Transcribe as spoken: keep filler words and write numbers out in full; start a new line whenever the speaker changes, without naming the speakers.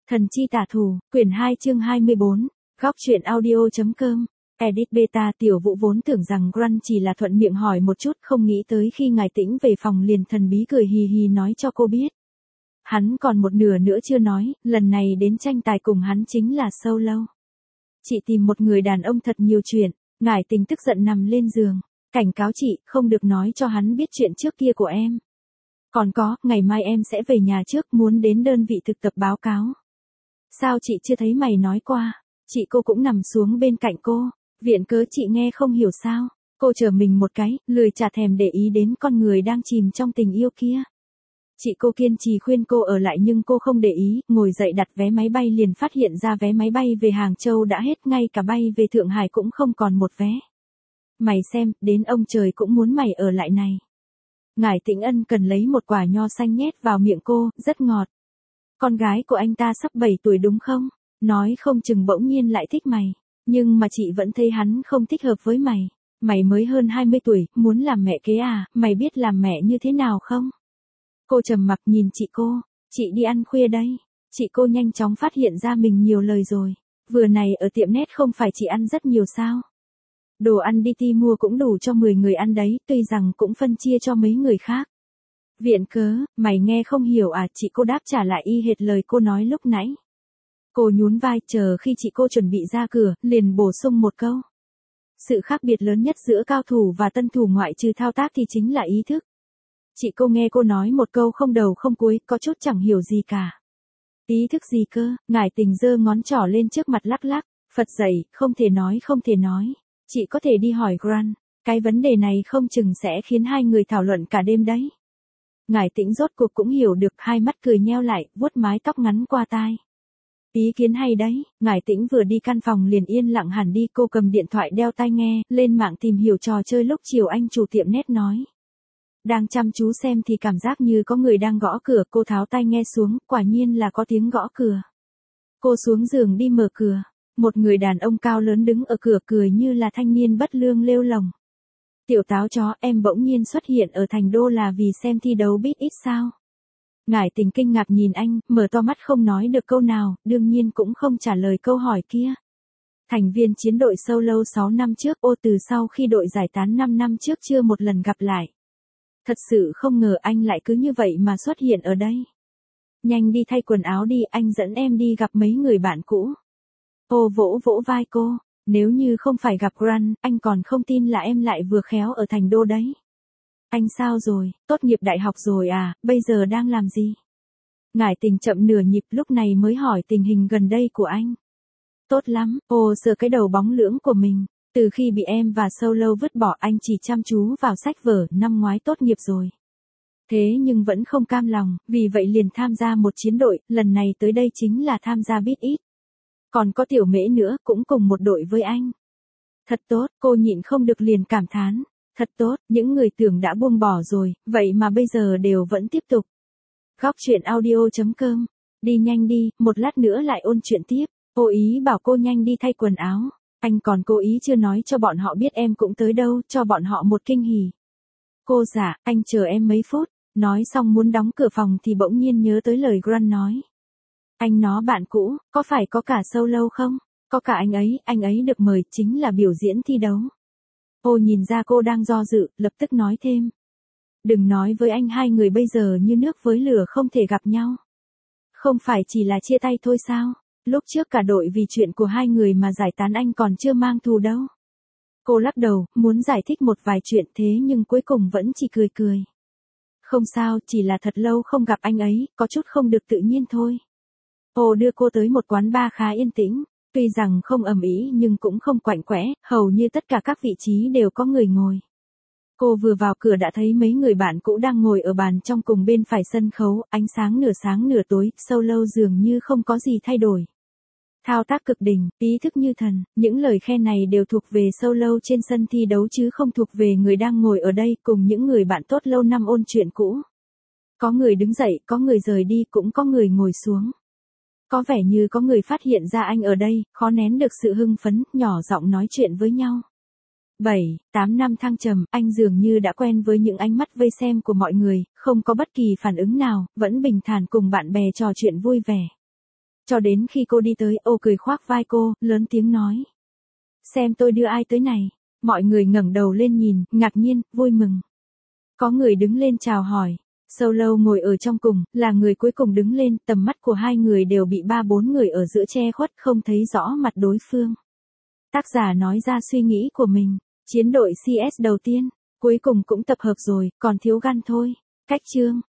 Thần chi tả thủ, quyển hai chương hai mươi bốn, góc truyện audio.com, edit beta. Tiểu Vũ vốn tưởng rằng Grant chỉ là thuận miệng hỏi một chút, không nghĩ tới khi ngài Tĩnh về phòng liền thần bí cười hì hì nói cho cô biết. Hắn còn một nửa nữa chưa nói, lần này đến tranh tài cùng hắn chính là Solo. Chị tìm một người đàn ông thật nhiều chuyện, ngài Tình tức giận nằm lên giường, cảnh cáo chị, không được nói cho hắn biết chuyện trước kia của em. Còn có, ngày mai em sẽ về nhà trước, muốn đến đơn vị thực tập báo cáo. Sao chị chưa thấy mày nói qua? Chị cô cũng nằm xuống bên cạnh cô, viện cớ chị nghe không hiểu sao? Cô chờ mình một cái, lười chả thèm để ý đến con người đang chìm trong tình yêu kia. Chị cô kiên trì khuyên cô ở lại nhưng cô không để ý, ngồi dậy đặt vé máy bay liền phát hiện ra vé máy bay về Hàng Châu đã hết, ngay cả bay về Thượng Hải cũng không còn một vé. Mày xem, đến ông trời cũng muốn mày ở lại này. Ngải Tĩnh ân cần lấy một quả nho xanh nhét vào miệng cô, rất ngọt. Con gái của anh ta sắp bảy tuổi đúng không? Nói không chừng bỗng nhiên lại thích mày. Nhưng mà chị vẫn thấy hắn không thích hợp với mày. Mày mới hơn hai mươi tuổi, muốn làm mẹ kế à, mày biết làm mẹ như thế nào không? Cô trầm mặc nhìn chị cô, chị đi ăn khuya đây. Chị cô nhanh chóng phát hiện ra mình nhiều lời rồi. Vừa này ở tiệm nét không phải chị ăn rất nhiều sao? Đồ ăn đi ti mua cũng đủ cho mười người ăn đấy, tuy rằng cũng phân chia cho mấy người khác. Viện cớ, mày nghe không hiểu à? Chị cô đáp trả lại y hệt lời cô nói lúc nãy. Cô nhún vai, chờ khi chị cô chuẩn bị ra cửa, liền bổ sung một câu. Sự khác biệt lớn nhất giữa cao thủ và tân thủ ngoại trừ thao tác thì chính là ý thức. Chị cô nghe cô nói một câu không đầu không cuối, có chút chẳng hiểu gì cả. Ý thức gì cơ? Ngải Tình giơ ngón trỏ lên trước mặt lắc lắc, phật dậy, không thể nói không thể nói. Chị có thể đi hỏi Grant, cái vấn đề này không chừng sẽ khiến hai người thảo luận cả đêm đấy. Ngải Tĩnh rốt cuộc cũng hiểu được, hai mắt cười nheo lại, vuốt mái tóc ngắn qua tai. Ý kiến hay đấy. Ngải Tĩnh vừa đi căn phòng liền yên lặng hẳn đi, cô cầm điện thoại đeo tai nghe, lên mạng tìm hiểu trò chơi lúc chiều anh chủ tiệm nét nói. Đang chăm chú xem thì cảm giác như có người đang gõ cửa, cô tháo tai nghe xuống, quả nhiên là có tiếng gõ cửa. Cô xuống giường đi mở cửa. Một người đàn ông cao lớn đứng ở cửa cười như là thanh niên bất lương lêu lồng. Tiểu táo chó, em bỗng nhiên xuất hiện ở thành đô là vì xem thi đấu Beat It sao? Ngải Tình kinh ngạc nhìn anh, mở to mắt không nói được câu nào, đương nhiên cũng không trả lời câu hỏi kia. Thành viên chiến đội Solo sáu năm trước, ô từ sau khi đội giải tán năm năm trước chưa một lần gặp lại. Thật sự không ngờ anh lại cứ như vậy mà xuất hiện ở đây. Nhanh đi thay quần áo đi, anh dẫn em đi gặp mấy người bạn cũ. Ô vỗ vỗ vai cô, nếu như không phải gặp Grant, anh còn không tin là em lại vừa khéo ở thành đô đấy. Anh sao rồi, tốt nghiệp đại học rồi à, bây giờ đang làm gì? Ngải Tình chậm nửa nhịp lúc này mới hỏi tình hình gần đây của anh. Tốt lắm, ô sờ cái đầu bóng lưỡng của mình. Từ khi bị em và Solo vứt bỏ anh chỉ chăm chú vào sách vở, năm ngoái tốt nghiệp rồi. Thế nhưng vẫn không cam lòng, vì vậy liền tham gia một chiến đội, lần này tới đây chính là tham gia Beat It. Còn có Tiểu Mễ nữa, cũng cùng một đội với anh. Thật tốt, cô nhịn không được liền cảm thán. Thật tốt, những người tưởng đã buông bỏ rồi, vậy mà bây giờ đều vẫn tiếp tục. Góc truyện audio.com, đi nhanh đi, một lát nữa lại ôn chuyện tiếp. Cô ý bảo cô nhanh đi thay quần áo. Anh còn cố ý chưa nói cho bọn họ biết em cũng tới đâu, cho bọn họ một kinh hỉ. Cô dạ, anh chờ em mấy phút. Nói xong muốn đóng cửa phòng thì bỗng nhiên nhớ tới lời Grant nói. Anh nó bạn cũ, có phải có cả Solo không? Có cả anh ấy, anh ấy được mời chính là biểu diễn thi đấu. Ô nhìn ra cô đang do dự, lập tức nói thêm. Đừng nói với anh hai người bây giờ như nước với lửa không thể gặp nhau. Không phải chỉ là chia tay thôi sao? Lúc trước cả đội vì chuyện của hai người mà giải tán anh còn chưa mang thù đâu. Cô lắc đầu, muốn giải thích một vài chuyện thế nhưng cuối cùng vẫn chỉ cười cười. Không sao, chỉ là thật lâu không gặp anh ấy, có chút không được tự nhiên thôi. Ô đưa cô tới một quán bar khá yên tĩnh, tuy rằng không ầm ĩ nhưng cũng không quạnh quẽ, hầu như tất cả các vị trí đều có người ngồi. Cô vừa vào cửa đã thấy mấy người bạn cũ đang ngồi ở bàn trong cùng bên phải sân khấu, ánh sáng nửa sáng nửa tối, Solo dường như không có gì thay đổi. Thao tác cực đỉnh, ý thức như thần, những lời khen này đều thuộc về Solo trên sân thi đấu chứ không thuộc về người đang ngồi ở đây cùng những người bạn tốt lâu năm ôn chuyện cũ. Có người đứng dậy, có người rời đi, cũng có người ngồi xuống. Có vẻ như có người phát hiện ra anh ở đây, khó nén được sự hưng phấn, nhỏ giọng nói chuyện với nhau. bảy, tám năm thăng trầm, anh dường như đã quen với những ánh mắt vây xem của mọi người, không có bất kỳ phản ứng nào, vẫn bình thản cùng bạn bè trò chuyện vui vẻ. cho đến khi cô đi tới, ô cười khoác vai cô, lớn tiếng nói. Xem tôi đưa ai tới này. Mọi người ngẩng đầu lên nhìn, ngạc nhiên, vui mừng. Có người đứng lên chào hỏi. Solo ngồi ở trong cùng, là người cuối cùng đứng lên, tầm mắt của hai người đều bị ba bốn người ở giữa che khuất, không thấy rõ mặt đối phương. Tác giả nói ra suy nghĩ của mình. Chiến đội xê ét đầu tiên, cuối cùng cũng tập hợp rồi, còn thiếu Gun thôi. Cách chương.